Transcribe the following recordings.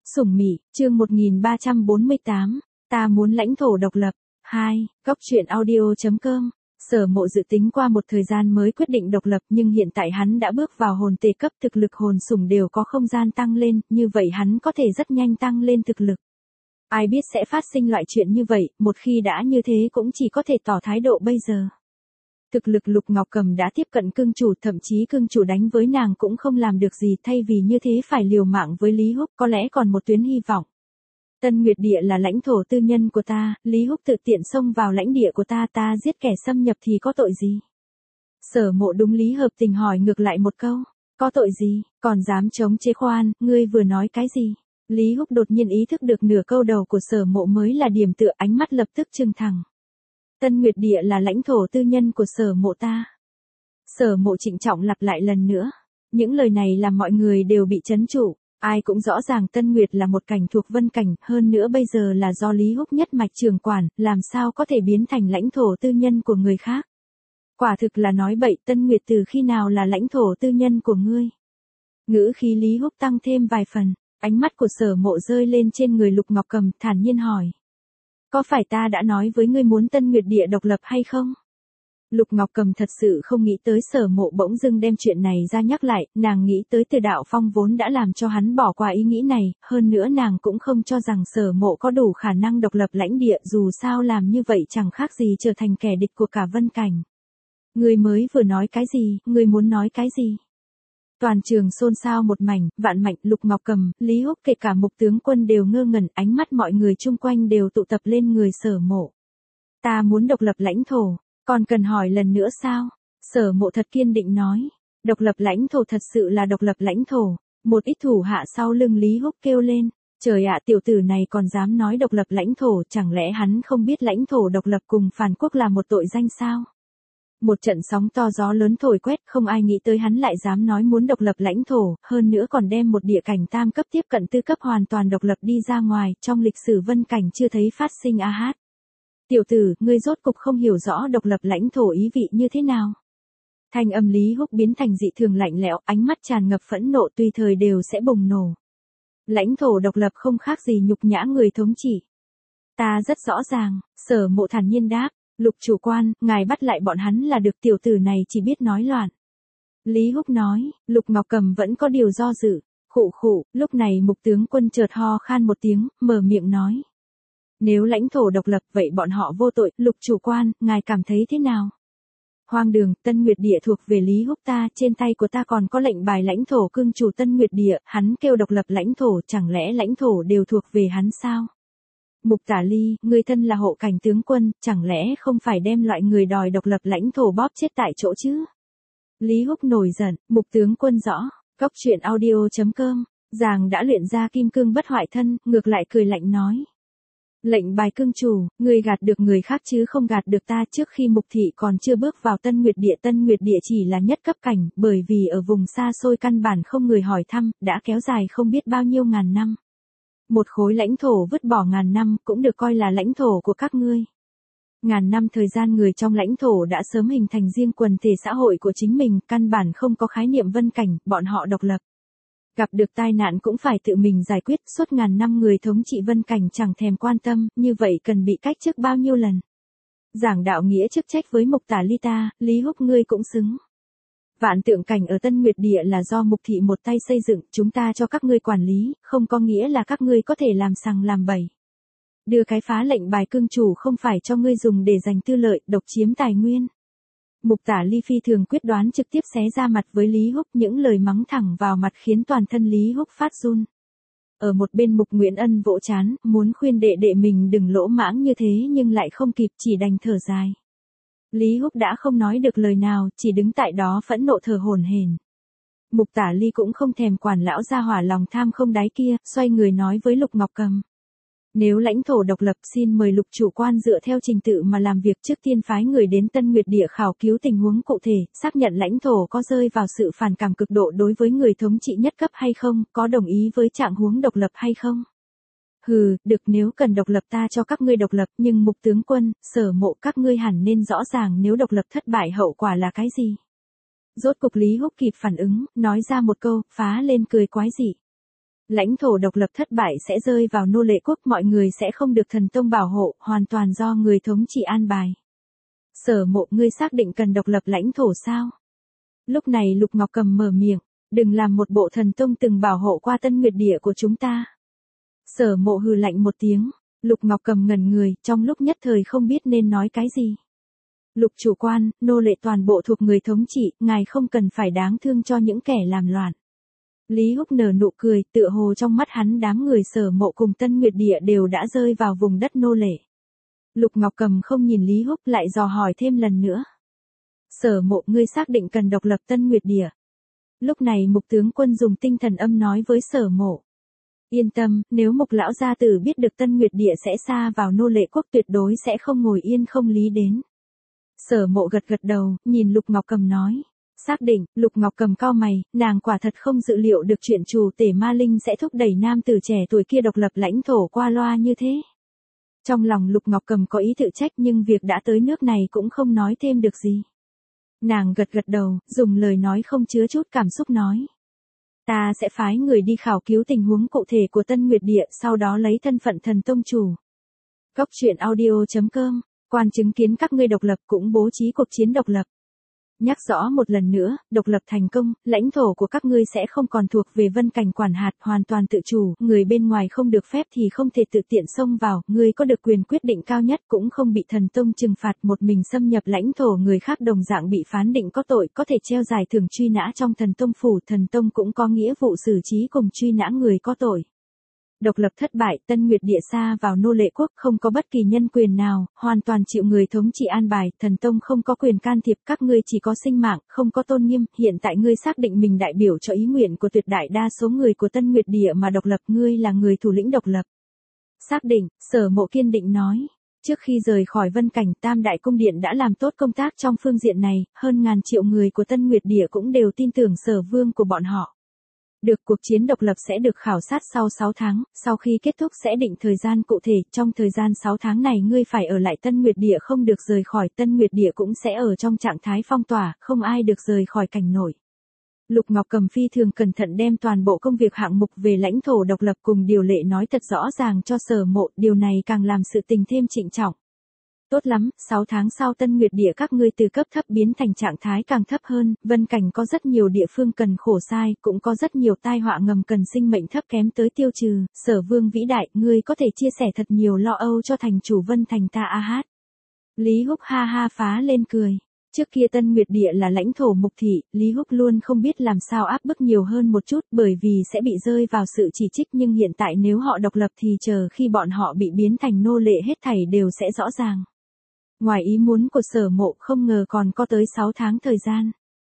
Sủng Mị, chương 1348, ta muốn lãnh thổ độc lập. 2. Góc truyện audio.com. Sở Mộ dự tính qua một thời gian mới quyết định độc lập, nhưng hiện tại hắn đã bước vào hồn tề cấp, thực lực hồn sủng đều có không gian tăng lên, như vậy hắn có thể rất nhanh tăng lên thực lực. Ai biết sẽ phát sinh loại chuyện như vậy, một khi đã như thế cũng chỉ có thể tỏ thái độ bây giờ. Thực lực Lục Ngọc Cầm đã tiếp cận cương chủ, thậm chí cương chủ đánh với nàng cũng không làm được gì, thay vì như thế phải liều mạng với Lý Húc, có lẽ còn một tuyến hy vọng. Tân Nguyệt Địa là lãnh thổ tư nhân của ta, Lý Húc tự tiện xông vào lãnh địa của ta, ta giết kẻ xâm nhập thì có tội gì? Sở Mộ đúng lý hợp tình hỏi ngược lại một câu, có tội gì, còn dám chống chế? Khoan, ngươi vừa nói cái gì? Lý Húc đột nhiên ý thức được nửa câu đầu của Sở Mộ mới là điểm tựa, ánh mắt lập tức trừng thẳng. Tân Nguyệt Địa là lãnh thổ tư nhân của Sở Mộ ta. Sở Mộ trịnh trọng lặp lại lần nữa. Những lời này làm mọi người đều bị chấn trụ. Ai cũng rõ ràng Tân Nguyệt là một cảnh thuộc Vân Cảnh, hơn nữa bây giờ là do Lý Húc nhất mạch trưởng quản, làm sao có thể biến thành lãnh thổ tư nhân của người khác. Quả thực là nói bậy, Tân Nguyệt từ khi nào là lãnh thổ tư nhân của ngươi? Ngữ khí Lý Húc tăng thêm vài phần, ánh mắt của Sở Mộ rơi lên trên người Lục Ngọc Cầm, thản nhiên hỏi. Có phải ta đã nói với ngươi muốn Tân Nguyệt Địa độc lập hay không? Lục Ngọc Cầm thật sự không nghĩ tới Sở Mộ bỗng dưng đem chuyện này ra nhắc lại, nàng nghĩ tới Từ Đạo Phong vốn đã làm cho hắn bỏ qua ý nghĩ này, hơn nữa nàng cũng không cho rằng Sở Mộ có đủ khả năng độc lập lãnh địa, dù sao làm như vậy chẳng khác gì trở thành kẻ địch của cả Vân Cảnh. Ngươi mới vừa nói cái gì, ngươi muốn nói cái gì? Toàn trường xôn xao một mảnh, Vạn Mạnh, Lục Ngọc Cầm, Lý Húc kể cả Mục tướng quân đều ngơ ngẩn, ánh mắt mọi người chung quanh đều tụ tập lên người Sở Mộ. Ta muốn độc lập lãnh thổ, còn cần hỏi lần nữa sao? Sở Mộ thật kiên định nói. Độc lập lãnh thổ, thật sự là độc lập lãnh thổ. Một ít thủ hạ sau lưng Lý Húc kêu lên. Trời ạ, tiểu tử này còn dám nói độc lập lãnh thổ, chẳng lẽ hắn không biết lãnh thổ độc lập cùng phản quốc là một tội danh sao? Một trận sóng to gió lớn thổi quét, không ai nghĩ tới hắn lại dám nói muốn độc lập lãnh thổ, hơn nữa còn đem một địa cảnh tam cấp tiếp cận tư cấp hoàn toàn độc lập đi ra ngoài, trong lịch sử Vân Cảnh chưa thấy phát sinh a hát. Tiểu tử, ngươi rốt cục không hiểu rõ độc lập lãnh thổ ý vị như thế nào. Thanh âm Lý Húc biến thành dị thường lạnh lẽo, ánh mắt tràn ngập phẫn nộ, tùy thời đều sẽ bùng nổ. Lãnh thổ độc lập không khác gì nhục nhã người thống trị. Ta rất rõ ràng, Sở Mộ thản nhiên đáp. Lục chủ quan, ngài bắt lại bọn hắn là được, tiểu tử này chỉ biết nói loạn. Lý Húc nói, Lục Ngọc Cầm vẫn có điều do dự. Khụ khụ, lúc này Mục tướng quân chợt ho khan một tiếng, mở miệng nói. Nếu lãnh thổ độc lập vậy bọn họ vô tội, Lục chủ quan, ngài cảm thấy thế nào? Hoang đường, Tân Nguyệt Địa thuộc về Lý Húc ta, trên tay của ta còn có lệnh bài lãnh thổ cương chủ Tân Nguyệt Địa, hắn kêu độc lập lãnh thổ, chẳng lẽ lãnh thổ đều thuộc về hắn sao? Mục Tả Ly, người thân là hộ cảnh tướng quân, chẳng lẽ không phải đem loại người đòi độc lập lãnh thổ bóp chết tại chỗ chứ? Lý Húc nổi giận, Mục tướng quân rõ, góc truyện audio.com, Giàng đã luyện ra kim cương bất hoại thân, ngược lại cười lạnh nói. Lệnh bài cương chủ, người gạt được người khác chứ không gạt được ta. Trước khi Mục thị còn chưa bước vào Tân Nguyệt Địa chỉ là nhất cấp cảnh, bởi vì ở vùng xa xôi căn bản không người hỏi thăm, đã kéo dài không biết bao nhiêu ngàn năm. Một khối lãnh thổ vứt bỏ ngàn năm cũng được coi là lãnh thổ của các ngươi. Ngàn năm thời gian người trong lãnh thổ đã sớm hình thành riêng quần thể xã hội của chính mình, căn bản không có khái niệm Vân Cảnh, bọn họ độc lập. Gặp được tai nạn cũng phải tự mình giải quyết, suốt ngàn năm người thống trị Vân Cảnh chẳng thèm quan tâm, như vậy cần bị cách chức bao nhiêu lần. Giảng đạo nghĩa chức trách với Mục Tả Ly ta, Lý Húc ngươi cũng xứng. Vạn Tượng Cảnh ở Tân Nguyệt Địa là do Mục thị một tay xây dựng, chúng ta cho các ngươi quản lý, không có nghĩa là các ngươi có thể làm sằng làm bậy. Đưa cái phá lệnh bài cương chủ không phải cho ngươi dùng để giành tư lợi, độc chiếm tài nguyên. Mục Tả Ly phi thường quyết đoán trực tiếp xé ra mặt với Lý Húc, những lời mắng thẳng vào mặt khiến toàn thân Lý Húc phát run. Ở một bên Mục Nguyễn Ân vỗ trán, muốn khuyên đệ đệ mình đừng lỗ mãng như thế nhưng lại không kịp, chỉ đành thở dài. Lý Húc đã không nói được lời nào, chỉ đứng tại đó phẫn nộ thở hổn hển. Mục Tả Ly cũng không thèm quản lão gia hỏa lòng tham không đáy kia, xoay người nói với Lục Ngọc Cầm. Nếu lãnh thổ độc lập, xin mời Lục chủ quan dựa theo trình tự mà làm việc, trước tiên phái người đến Tân Nguyệt Địa khảo cứu tình huống cụ thể, xác nhận lãnh thổ có rơi vào sự phản cảm cực độ đối với người thống trị nhất cấp hay không, có đồng ý với trạng huống độc lập hay không. Hừ, được, nếu cần độc lập ta cho các ngươi độc lập, nhưng Mục tướng quân, Sở Mộ các ngươi hẳn nên rõ ràng nếu độc lập thất bại hậu quả là cái gì. Rốt cục Lý Húc kịp phản ứng, nói ra một câu, phá lên cười quái dị. Lãnh thổ độc lập thất bại sẽ rơi vào nô lệ quốc, mọi người sẽ không được thần tông bảo hộ, hoàn toàn do người thống trị an bài. Sở Mộ, ngươi xác định cần độc lập lãnh thổ sao? Lúc này Lục Ngọc Cầm mở miệng, đừng làm một bộ thần tông từng bảo hộ qua Tân Nguyệt Địa của chúng ta. Sở Mộ hừ lạnh một tiếng, Lục Ngọc Cầm ngẩn người, trong lúc nhất thời không biết nên nói cái gì. Lục chủ quan, nô lệ toàn bộ thuộc người thống trị, ngài không cần phải đáng thương cho những kẻ làm loạn. Lý Húc nở nụ cười, tựa hồ trong mắt hắn đám người Sở Mộ cùng Tân Nguyệt Địa đều đã rơi vào vùng đất nô lệ. Lục Ngọc Cầm không nhìn Lý Húc lại dò hỏi thêm lần nữa. Sở Mộ, ngươi xác định cần độc lập Tân Nguyệt Địa. Lúc này Mục tướng quân dùng tinh thần âm nói với Sở Mộ. Yên tâm, nếu Mục lão gia tử biết được Tân Nguyệt Địa sẽ sa vào nô lệ quốc tuyệt đối sẽ không ngồi yên không lý đến. Sở Mộ gật gật đầu, nhìn Lục Ngọc Cầm nói. Xác định, Lục Ngọc Cầm cau mày, nàng quả thật không dự liệu được chuyện chủ tể Ma Linh sẽ thúc đẩy nam tử trẻ tuổi kia độc lập lãnh thổ qua loa như thế. Trong lòng Lục Ngọc Cầm có ý tự trách nhưng việc đã tới nước này cũng không nói thêm được gì. Nàng gật gật đầu, dùng lời nói không chứa chút cảm xúc nói. Ta sẽ phái người đi khảo cứu tình huống cụ thể của Tân Nguyệt Địa, sau đó lấy thân phận thần tông chủ. Góc truyện audio.com, quan chứng kiến các ngươi độc lập cũng bố trí cuộc chiến độc lập. Nhắc rõ một lần nữa, độc lập thành công, lãnh thổ của các ngươi sẽ không còn thuộc về Vân Cảnh quản hạt, hoàn toàn tự chủ, người bên ngoài không được phép thì không thể tự tiện xông vào, ngươi có được quyền quyết định cao nhất cũng không bị thần tông trừng phạt, một mình xâm nhập lãnh thổ người khác đồng dạng bị phán định có tội, có thể treo giải thưởng truy nã trong thần tông phủ, thần tông cũng có nghĩa vụ xử trí cùng truy nã người có tội. Độc lập thất bại, Tân Nguyệt Địa sa vào nô lệ quốc, không có bất kỳ nhân quyền nào, hoàn toàn chịu người thống trị an bài, thần tông không có quyền can thiệp, các ngươi chỉ có sinh mạng, không có tôn nghiêm, hiện tại ngươi xác định mình đại biểu cho ý nguyện của tuyệt đại đa số người của Tân Nguyệt Địa mà độc lập, ngươi là người thủ lĩnh độc lập. Xác định, Sở Mộ kiên định nói. Trước khi rời khỏi Vân Cảnh, Tam Đại Cung Điện đã làm tốt công tác trong phương diện này, hơn ngàn triệu người của Tân Nguyệt Địa cũng đều tin tưởng Sở Vương của bọn họ. Được, cuộc chiến độc lập sẽ được khảo sát sau 6 tháng, sau khi kết thúc sẽ định thời gian cụ thể, trong thời gian 6 tháng này ngươi phải ở lại Tân Nguyệt Địa không được rời khỏi, Tân Nguyệt Địa cũng sẽ ở trong trạng thái phong tỏa, không ai được rời khỏi cảnh nổi. Lục Ngọc Cầm phi thường cẩn thận đem toàn bộ công việc hạng mục về lãnh thổ độc lập cùng điều lệ nói thật rõ ràng cho Sở Mộ, điều này càng làm sự tình thêm trịnh trọng. Tốt lắm, 6 tháng sau Tân Nguyệt Địa các ngươi từ cấp thấp biến thành trạng thái càng thấp hơn, Vân Cảnh có rất nhiều địa phương cần khổ sai, cũng có rất nhiều tai họa ngầm cần sinh mệnh thấp kém tới tiêu trừ, Sở Vương vĩ đại, ngươi có thể chia sẻ thật nhiều lo âu cho thành chủ Vân Thành ta a hát. Lý Húc ha ha phá lên cười. Trước kia Tân Nguyệt Địa là lãnh thổ Mục thị, Lý Húc luôn không biết làm sao áp bức nhiều hơn một chút bởi vì sẽ bị rơi vào sự chỉ trích, nhưng hiện tại nếu họ độc lập thì chờ khi bọn họ bị biến thành nô lệ hết thảy đều sẽ rõ ràng. Ngoài ý muốn của Sở Mộ, không ngờ còn có tới 6 tháng thời gian.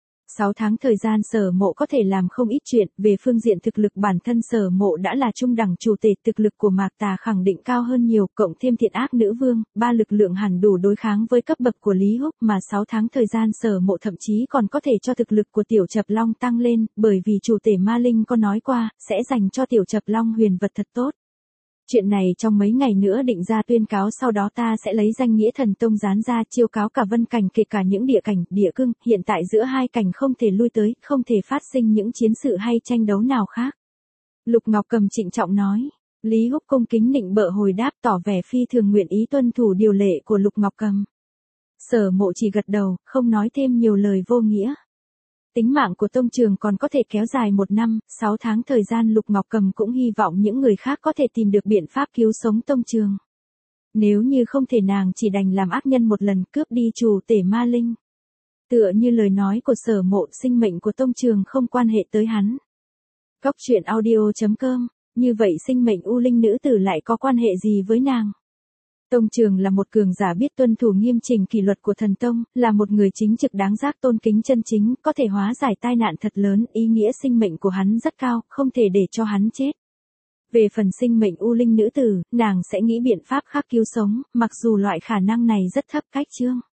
6 tháng thời gian Sở Mộ có thể làm không ít chuyện, về phương diện thực lực bản thân Sở Mộ đã là trung đẳng chủ tể, thực lực của Mạc Tà khẳng định cao hơn nhiều, cộng thêm thiện ác nữ vương, 3 lực lượng hẳn đủ đối kháng với cấp bậc của Lý Húc, mà 6 tháng thời gian Sở Mộ thậm chí còn có thể cho thực lực của Tiểu Chập Long tăng lên, bởi vì chủ tể Ma Linh có nói qua, sẽ dành cho Tiểu Chập Long huyền vật thật tốt. Chuyện này trong mấy ngày nữa định ra tuyên cáo, sau đó ta sẽ lấy danh nghĩa thần tông dán ra chiêu cáo cả Vân Cảnh kể cả những địa cảnh, địa cương, hiện tại giữa hai cảnh không thể lui tới, không thể phát sinh những chiến sự hay tranh đấu nào khác. Lục Ngọc Cầm trịnh trọng nói. Lý Húc cung kính nịnh bợ hồi đáp tỏ vẻ phi thường nguyện ý tuân thủ điều lệ của Lục Ngọc Cầm. Sở Mộ chỉ gật đầu, không nói thêm nhiều lời vô nghĩa. Tính mạng của tông trường còn có thể kéo dài 1 năm, 6 tháng thời gian Lục Ngọc Cầm cũng hy vọng những người khác có thể tìm được biện pháp cứu sống tông trường. Nếu như không thể nàng chỉ đành làm ác nhân một lần cướp đi chủ tể Ma Linh. Tựa như lời nói của Sở Mộ, sinh mệnh của tông trường không quan hệ tới hắn. Góc truyện audio.com, như vậy sinh mệnh U Linh nữ tử lại có quan hệ gì với nàng? Tông Trường là một cường giả biết tuân thủ nghiêm trình kỷ luật của thần tông, là một người chính trực đáng giác tôn kính chân chính, có thể hóa giải tai nạn thật lớn, ý nghĩa sinh mệnh của hắn rất cao, không thể để cho hắn chết. Về phần sinh mệnh U Linh nữ tử, nàng sẽ nghĩ biện pháp khác cứu sống, mặc dù loại khả năng này rất thấp cách chương.